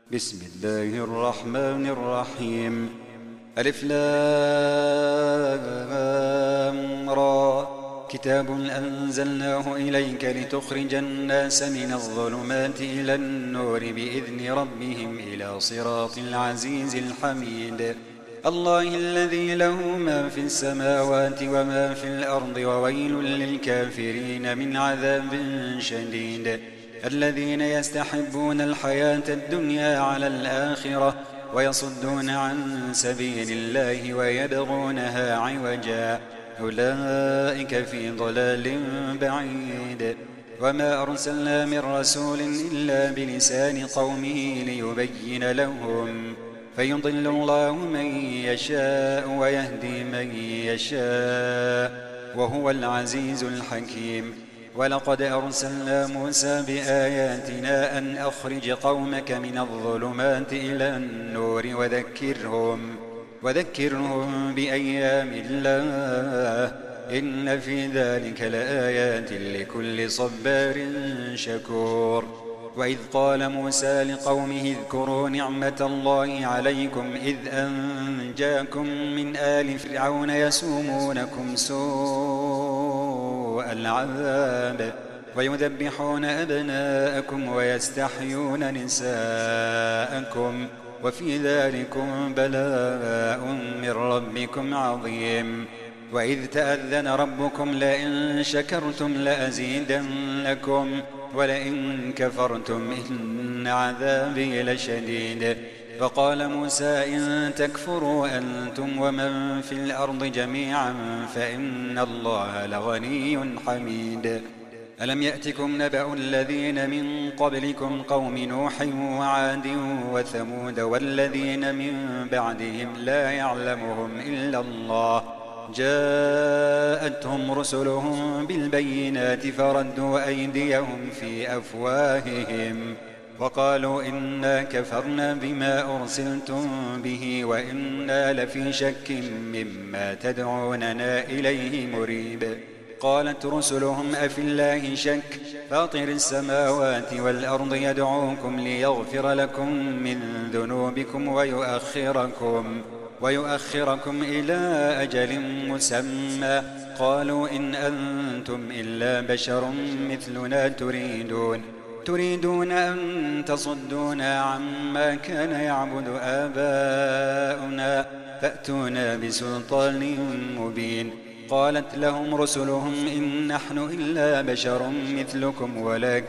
بسم الله الرحمن الرحيم. ألف لام را. كتاب أنزلناه إليك لتخرج الناس من الظلمات إلى النور بإذن ربهم إلى صراط العزيز الحميد. الله الذي له ما في السماوات وما في الأرض وويل للكافرين من عذاب شديد. الذين يستحبون الحياة الدنيا على الآخرة ويصدون عن سبيل الله ويبغونها عوجا أولئك في ضلال بعيد. وما أرسلنا من رسول إلا بلسان قومه ليبين لهم فيضل الله من يشاء ويهدي من يشاء وهو العزيز الحكيم. ولقد أرسلنا موسى بآياتنا أن أخرج قومك من الظلمات إلى النور وذكرهم بأيام الله إن في ذلك لآيات لكل صبار شكور. وإذ قال موسى لقومه اذكروا نعمة الله عليكم إذ أنجاكم من آل فرعون يسومونكم سوء العذاب ويذبحون أبناءكم ويستحيون نساءكم وفي ذلكم بلاء من ربكم عظيم. وإذ تأذن ربكم لئن شكرتم لأزيدنكم ولئن كفرتم إن عذابي لشديد. فقال موسى إن تكفروا أنتم ومن في الأرض جميعا فإن الله لغني حميد. ألم يأتكم نبأ الذين من قبلكم قوم نوح وعاد وثمود والذين من بعدهم لا يعلمهم إلا الله جاءتهم رسلهم بالبينات فردوا أيديهم في أفواههم وقالوا إنا كفرنا بما أرسلتم به وإنا لفي شك مما تدعوننا إليه مريب. قالت رسلهم أفي الله شك فاطر السماوات والأرض يدعوكم ليغفر لكم من ذنوبكم ويؤخركم إلى أجل مسمى. قالوا إن أنتم إلا بشر مثلنا تريدون أن تصدونا عما كان يعبد آباؤنا فأتونا بسلطان مبين. قالت لهم رسلهم إن نحن إلا بشر مثلكم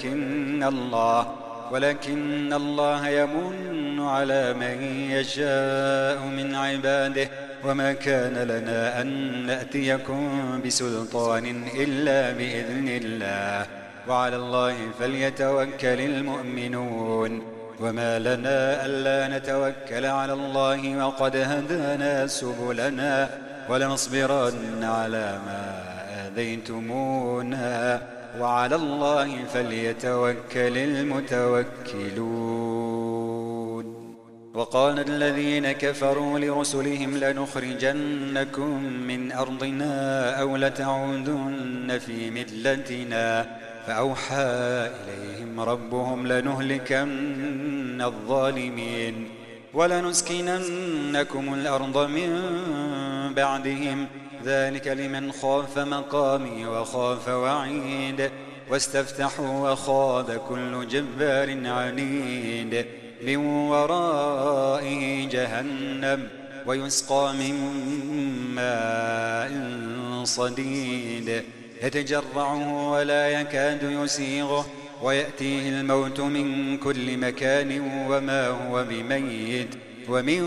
ولكن الله يمن على من يشاء من عباده وما كان لنا أن نأتيكم بسلطان إلا بإذن الله وعلى الله فليتوكل المؤمنون. وما لنا ألا نتوكل على الله وقد هدانا سبلنا ولنصبرن على ما آذيتمونا وعلى الله فليتوكل المتوكلون. وقال الذين كفروا لرسلهم لنخرجنكم من أرضنا أو لتعودن في ملتنا فأوحى إليهم ربهم لنهلكن الظالمين ولنسكننكم الأرض من بعدهم ذلك لمن خاف مقامي وخاف وعيد. واستفتحوا وخاب كل جبار عنيد من ورائه جهنم ويسقى من ماء صديد يتجرعه ولا يكاد يسيغه ويأتيه الموت من كل مكان وما هو بميت ومن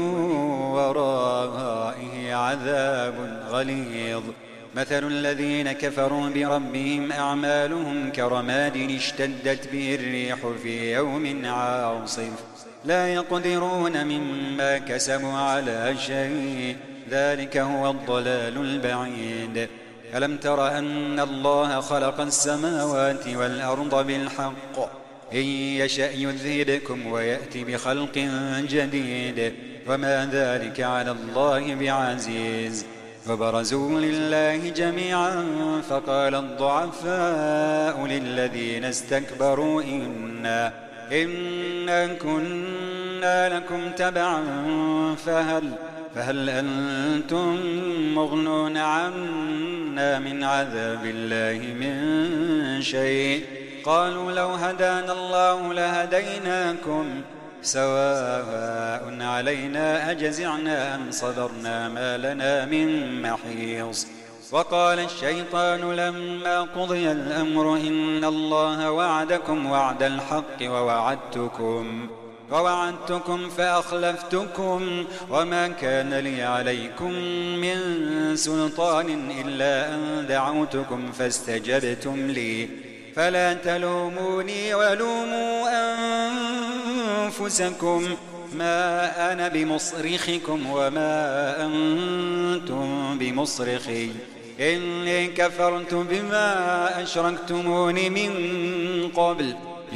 ورائه عذاب غليظ. مثل الذين كفروا بربهم أعمالهم كرماد اشتدت به الريح في يوم عاصف لا يقدرون مما كسبوا على شيء ذلك هو الضلال البعيد. ألم تر أن الله خلق السماوات والأرض بالحق إن يشأ يذهبكم ويأتي بخلق جديد وما ذلك على الله بعزيز. فبرزوا لله جميعا فقال الضعفاء للذين استكبروا إنا كنا لكم تبعا فهل أنتم مغنون عنا من عذاب الله من شيء؟ قالوا لو هدانا الله لهديناكم سواء علينا أجزعنا أم صبرنا ما لنا من محيص. وقال الشيطان لما قضي الأمر إن الله وعدكم وعد الحق ووعدتكم فأخلفتكم وما كان لي عليكم من سلطان إلا أن دعوتكم فاستجبتم لي فلا تلوموني ولوموا أنفسكم ما أنا بمصرخكم وما أنتم بمصرخي إني كفرت بما أشركتمون من قبل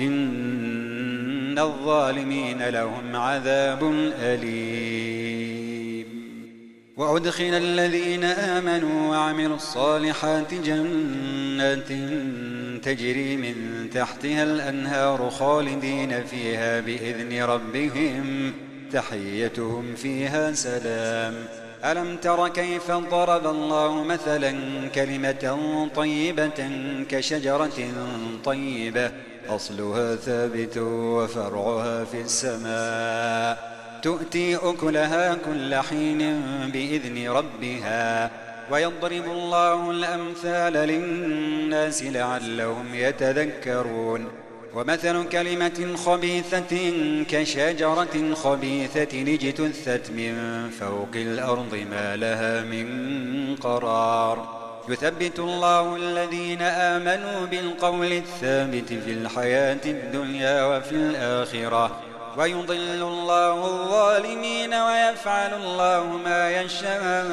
إن الظالمين لهم عذاب أليم. وأدخل الذين آمنوا وعملوا الصالحات جنات تجري من تحتها الأنهار خالدين فيها بإذن ربهم تحيتهم فيها سلام. ألم تر كيف ضرب الله مثلا كلمة طيبة كشجرة طيبة أصلها ثابت وفرعها في السماء تؤتي أكلها كل حين بإذن ربها ويضرب الله الأمثال للناس لعلهم يتذكرون. ومثل كلمة خبيثة كشجرة خبيثة اجتثت من فوق الأرض ما لها من قرار يثبت الله الذين آمنوا بالقول الثابت في الحياة الدنيا وفي الآخرة ويضل الله الظالمين ويفعل الله ما يشاء.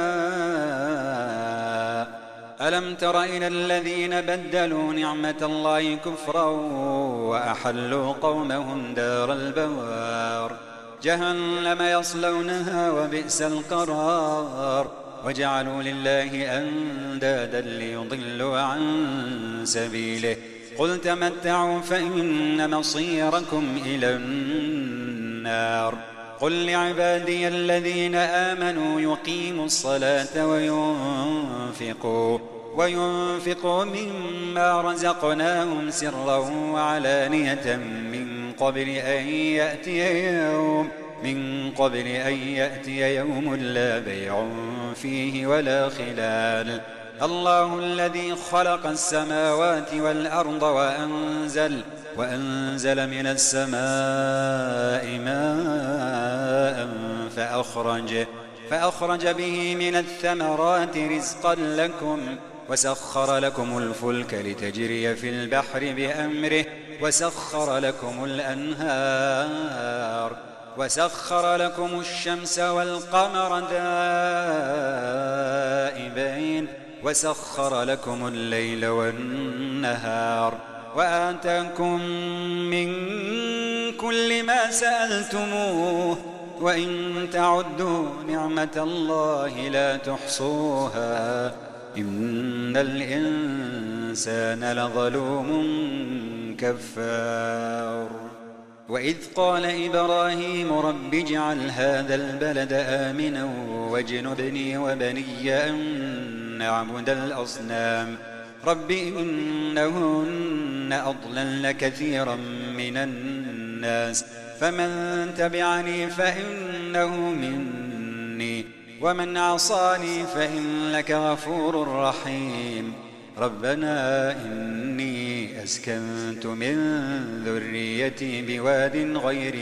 ألم تر إلى الذين بدلوا نعمة الله كفرا وأحلوا قومهم دار البوار جهنم يصلونها وبئس القرار وجعلوا لله أندادا ليضلوا عن سبيله قل تمتعوا فإن مصيركم إلى النار. قل لعبادي الذين آمنوا يقيموا الصلاة وينفقوا مما رزقناهم سرا وعلانية من قبل أن يأتي يوم لا بيع فيه ولا خلال. الله الذي خلق السماوات والأرض وأنزل من السماء ماء فأخرج به من الثمرات رزقا لكم وسخر لكم الفلك لتجري في البحر بأمره وسخر لكم الأنهار وسخر لكم الشمس والقمر دائبين وسخر لكم الليل والنهار وآتاكم من كل ما سألتموه وإن تعدوا نعمة الله لا تحصوها إن الإنسان لظلوم كفار. وإذ قال إبراهيم رب اجعل هذا البلد آمنا واجنبني وبني أن نعبد الأصنام رب إنهن أضللن كثيرا من الناس فمن تبعني فإنه مني ومن عصاني فإنك غفور رحيم. ربنا إني أسكنت من ذريتي بواد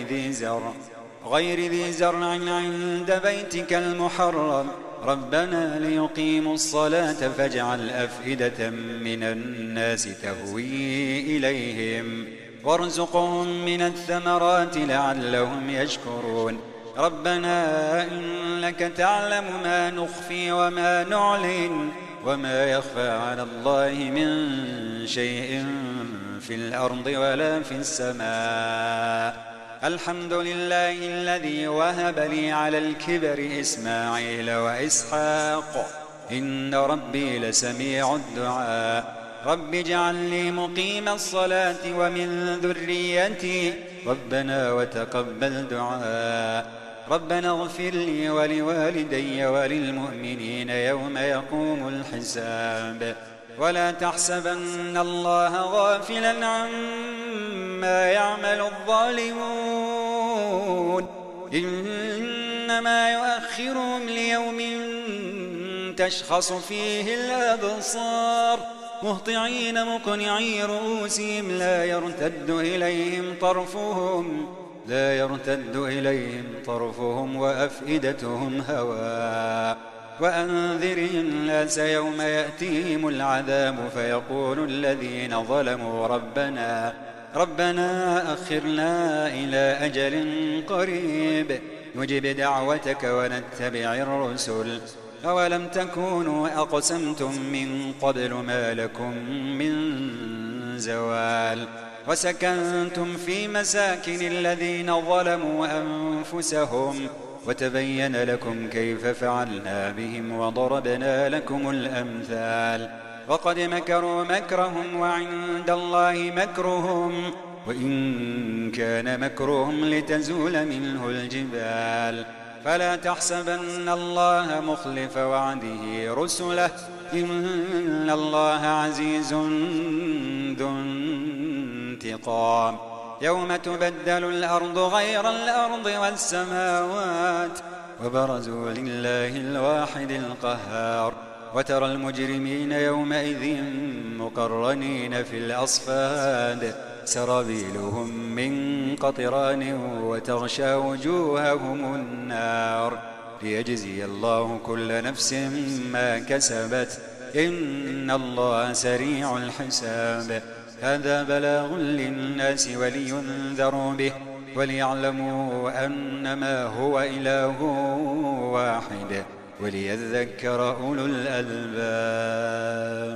غير ذي زرع عند بيتك المحرم ربنا ليقيموا الصلاة فاجعل أفئدة من الناس تهوي إليهم وارزقهم من الثمرات لعلهم يشكرون. ربنا إنك تعلم ما نخفي وما نعلن وما يخفى على الله من شيء في الأرض ولا في السماء. الحمد لله الذي وهب لي على الكبر إسماعيل وإسحاق إن ربي لسميع الدعاء. رب اجعل لي مقيم الصلاة ومن ذريتي ربنا وتقبل دعاء. ربنا اغفر لي ولوالدي وللمؤمنين يوم يقوم الحساب. ولا تحسبن الله غافلا عما يعمل الظالمون إنما يؤخرهم ليوم تشخص فيه الأبصار مهطعين مقنعي رؤوسهم لا يرتد إليهم طرفهم وأفئدتهم هواء. وأنذر الناس يوم يأتيهم العذاب فيقول الذين ظلموا ربنا أخرنا إلى أجل قريب نجب دعوتك ونتبع الرسل أولم تكونوا أقسمتم من قبل ما لكم من زوال. وسكنتم في مساكن الذين ظلموا أنفسهم وتبين لكم كيف فعلنا بهم وضربنا لكم الأمثال. وقد مكروا مكرهم وعند الله مكرهم وإن كان مكرهم لتزول منه الجبال. فلا تحسبن الله مخلف وعده رسله إن الله عزيز ذو انتقام. يوم تبدل الأرض غير الأرض والسماوات وبرزوا لله الواحد القهار. وترى المجرمين يومئذ مقرنين في الأصفاد سرابيلهم من قطران وتغشى وجوههم النار ليجزي الله كل نفس ما كسبت إن الله سريع الحساب. هذا بلاغ للناس ولينذروا به وليعلموا أنما هو إله واحد وليذكر أولو الألباب.